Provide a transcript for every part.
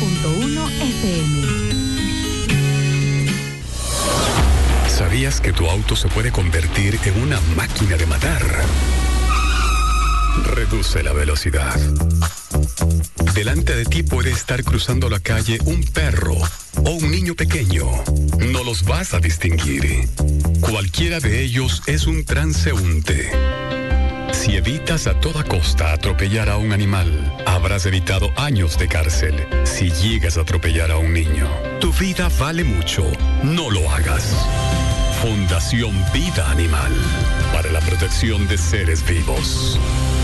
FM. ¿Sabías que tu auto se puede convertir en una máquina de matar? Reduce la velocidad. Delante de ti puede estar cruzando la calle un perro o un niño pequeño. No los vas a distinguir. Cualquiera de ellos es un transeúnte. Si evitas a toda costa atropellar a un animal, habrás evitado años de cárcel. Si llegas a atropellar a un niño, tu vida vale mucho. No lo hagas. Fundación Vida Animal, para la protección de seres vivos.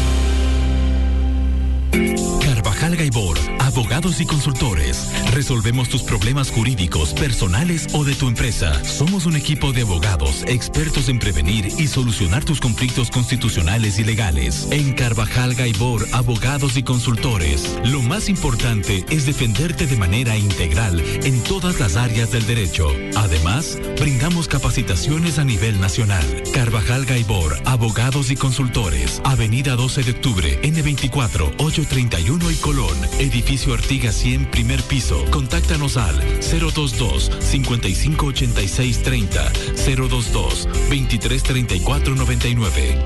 Carvajal Gaibor, abogados y consultores. Resolvemos tus problemas jurídicos, personales o de tu empresa. Somos un equipo de abogados expertos en prevenir y solucionar tus conflictos constitucionales y legales. En Carvajal Gaibor, abogados y consultores, lo más importante es defenderte de manera integral en todas las áreas del derecho. Además, brindamos capacitaciones a nivel nacional. Carvajal Gaibor, abogados y consultores. Avenida 12 de octubre, N24, 831 y Colón. Edificio Artigas 100, primer piso. Contáctanos al 022-558630, 022-233499,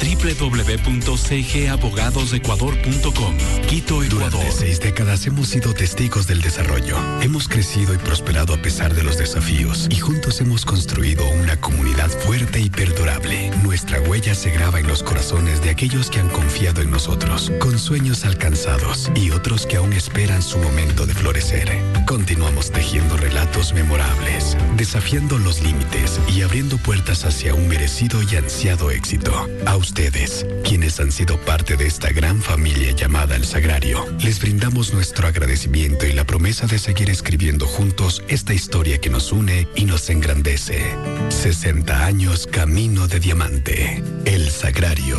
www.cgabogadosecuador.com. Quito, Ecuador. Durante 6 décadas hemos sido testigos del desarrollo. Hemos crecido y prosperado a pesar de los desafíos y juntos hemos construido una comunidad fuerte y perdurable. Nuestra huella se graba en los corazones de aquellos que han confiado en nosotros, con sueños alcanzados y otros que aún esperan su momento de florecer. Continuamos tejiendo relatos memorables, desafiando los límites y abriendo puertas hacia un merecido y ansiado éxito. A ustedes, quienes han sido parte de esta gran familia llamada El Sagrario, les brindamos nuestro agradecimiento y la promesa de seguir escribiendo juntos esta historia que nos une y nos engrandece. 60 años camino de diamante. El Sagrario.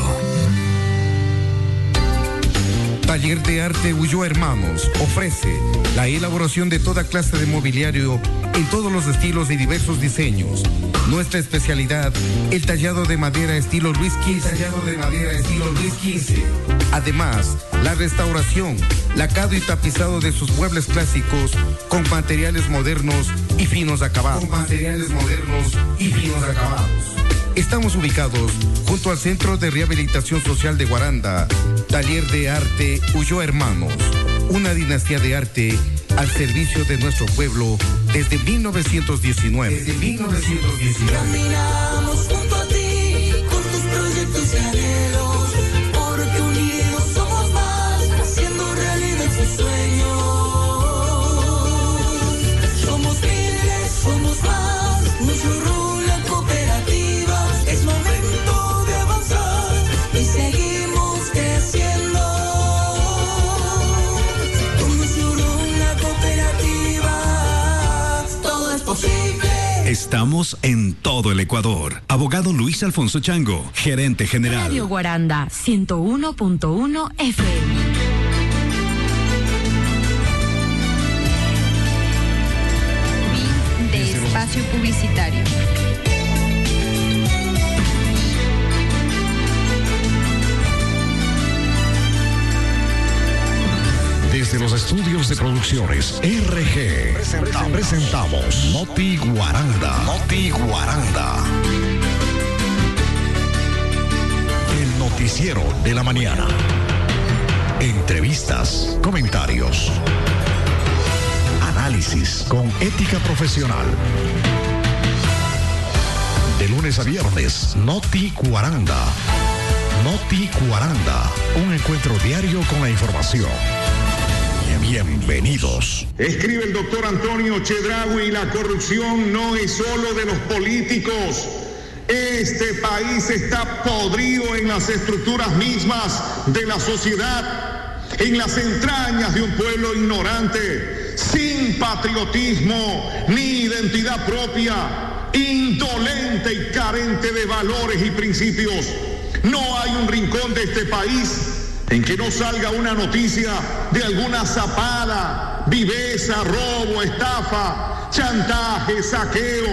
Taller de Arte Ulloa Hermanos ofrece la elaboración de toda clase de mobiliario en todos los estilos y diversos diseños. Nuestra especialidad, el tallado de madera estilo Luis XV. Además, la restauración, lacado y tapizado de sus muebles clásicos con materiales modernos y finos acabados. Estamos ubicados junto al Centro de Rehabilitación Social de Guaranda. Taller de Arte Ulloa Hermanos, una dinastía de arte al servicio de nuestro pueblo desde 1919. Caminamos junto a ti con tus proyectos y anhelos, porque unidos somos más, haciendo realidad sus sueños. Somos miles, somos más, nuestro rol la cooperativa. Es momento de avanzar y seguimos creciendo. Con nuestro rol la cooperativa, todo es posible. Estamos en todo el Ecuador. Abogado Luis Alfonso Chango, gerente general. Radio Guaranda 101.1 FM. Fin de espacio publicitario. Desde los estudios de producciones RG presentamos Noti Guaranda. El noticiero de la mañana. Entrevistas, comentarios, análisis con ética profesional. De lunes a viernes, Noti Guaranda. Un encuentro diario con la información. Bienvenidos. Escribe el doctor Antonio Chedraui: la corrupción no es solo de los políticos. Este país está podrido en las estructuras mismas de la sociedad, en las entrañas de un pueblo ignorante, sin patriotismo ni identidad propia, indolente y carente de valores y principios. No hay un rincón de este país en que no salga una noticia de alguna zapada, viveza, robo, estafa, chantaje, saqueo,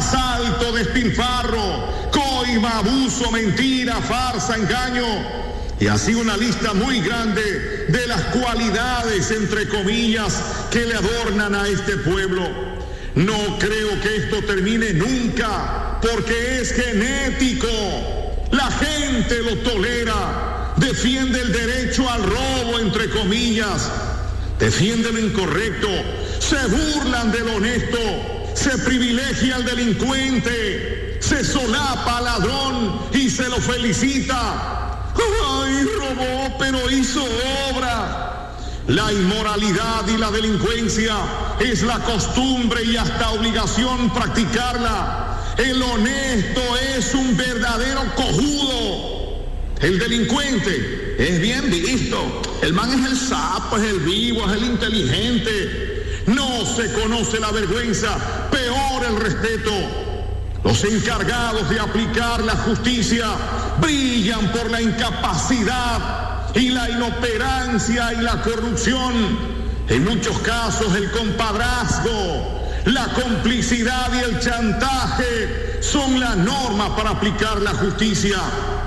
asalto, despilfarro, coima, abuso, mentira, farsa, engaño. Y así una lista muy grande de las cualidades, entre comillas, que le adornan a este pueblo. No creo que esto termine nunca, porque es genético. La gente lo tolera, defiende el derecho al robo, entre comillas, defiende lo incorrecto, se burlan del honesto, se privilegia al delincuente, se solapa al ladrón y se lo felicita. ¡Ay, robó, pero hizo obra! La inmoralidad y la delincuencia es la costumbre y hasta obligación practicarla. El honesto es un verdadero cojudo. El delincuente es bien visto. El man es el sapo, es el vivo, es el inteligente. No se conoce la vergüenza, peor el respeto. Los encargados de aplicar la justicia brillan por la incapacidad y la inoperancia y la corrupción. En muchos casos el compadrazgo, la complicidad y el chantaje son la norma para aplicar la justicia.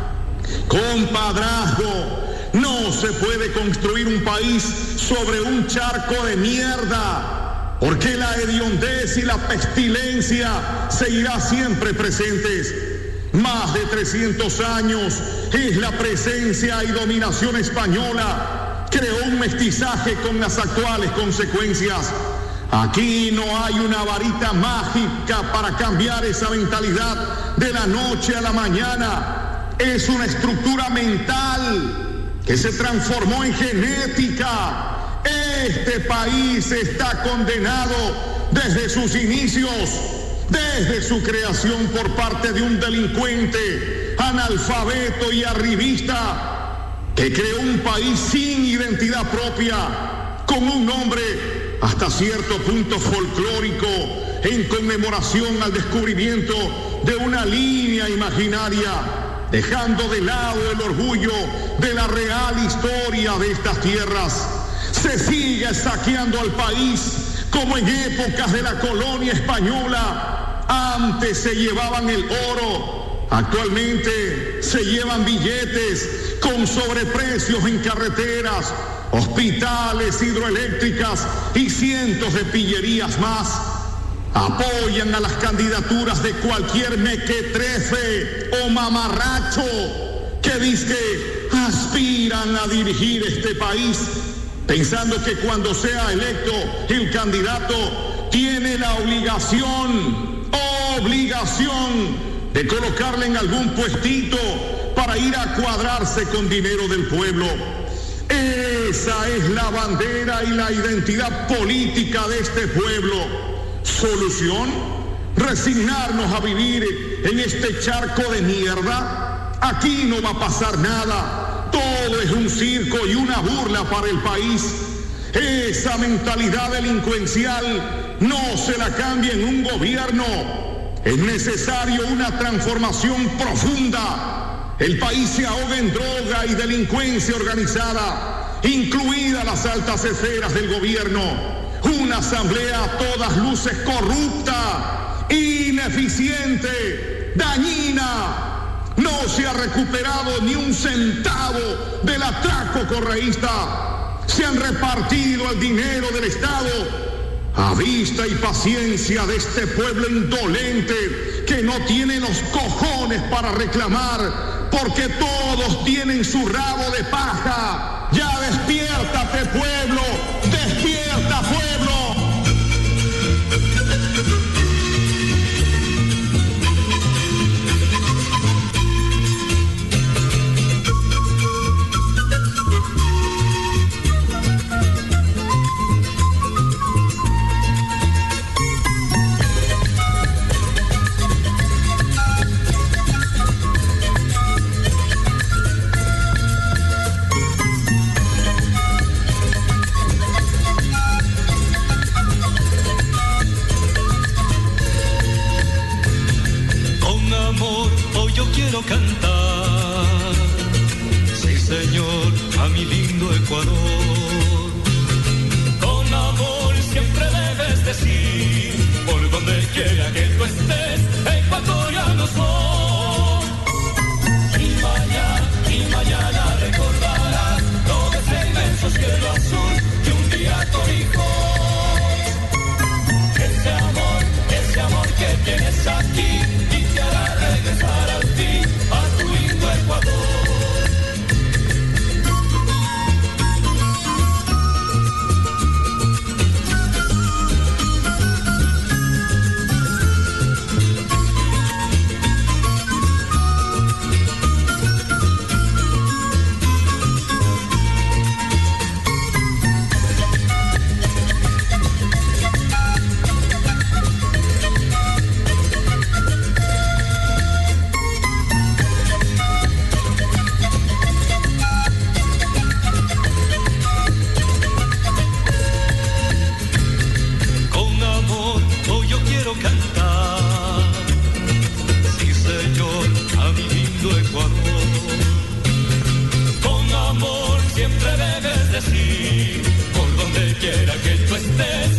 Compadrazgo. No se puede construir un país sobre un charco de mierda, porque la hediondez y la pestilencia seguirá siempre presentes. Más de 300 años es la presencia y dominación española. Creó un mestizaje con las actuales consecuencias. Aquí no hay una varita mágica para cambiar esa mentalidad de la noche a la mañana. Es una estructura mental que se transformó en genética. Este país está condenado desde sus inicios, desde su creación por parte de un delincuente, analfabeto y arribista, que creó un país sin identidad propia, con un nombre hasta cierto punto folclórico, en conmemoración al descubrimiento de una línea imaginaria, dejando de lado el orgullo de la real historia de estas tierras. Se sigue saqueando al país como en épocas de la colonia española. Antes se llevaban el oro, actualmente se llevan billetes con sobreprecios en carreteras, hospitales, hidroeléctricas y cientos de pillerías más. Apoyan a las candidaturas de cualquier mequetrefe o mamarracho que dizque aspiran a dirigir este país, pensando que cuando sea electo el candidato tiene la obligación de colocarle en algún puestito para ir a cuadrarse con dinero del pueblo. Esa es la bandera y la identidad política de este pueblo. ¿Solución? ¿Resignarnos a vivir en este charco de mierda? Aquí no va a pasar nada. Todo es un circo y una burla para el país. Esa mentalidad delincuencial no se la cambia en un gobierno. Es necesario una transformación profunda. El país se ahoga en droga y delincuencia organizada, incluidas las altas esferas del gobierno. Una asamblea a todas luces corrupta, ineficiente, dañina. No se ha recuperado ni un centavo del atraco correísta. Se han repartido el dinero del Estado a vista y paciencia de este pueblo indolente que no tiene los cojones para reclamar, porque todos tienen su rabo de paja. Ya despiértate, pueblo, despierta, pueblo. Quiero cantar, sí señor, a mi lindo Ecuador. Con amor siempre debes decir, por donde quiera que tú estés, ecuatoriano soy. Y mañana recorrer. decir, por donde quiera que tú estés,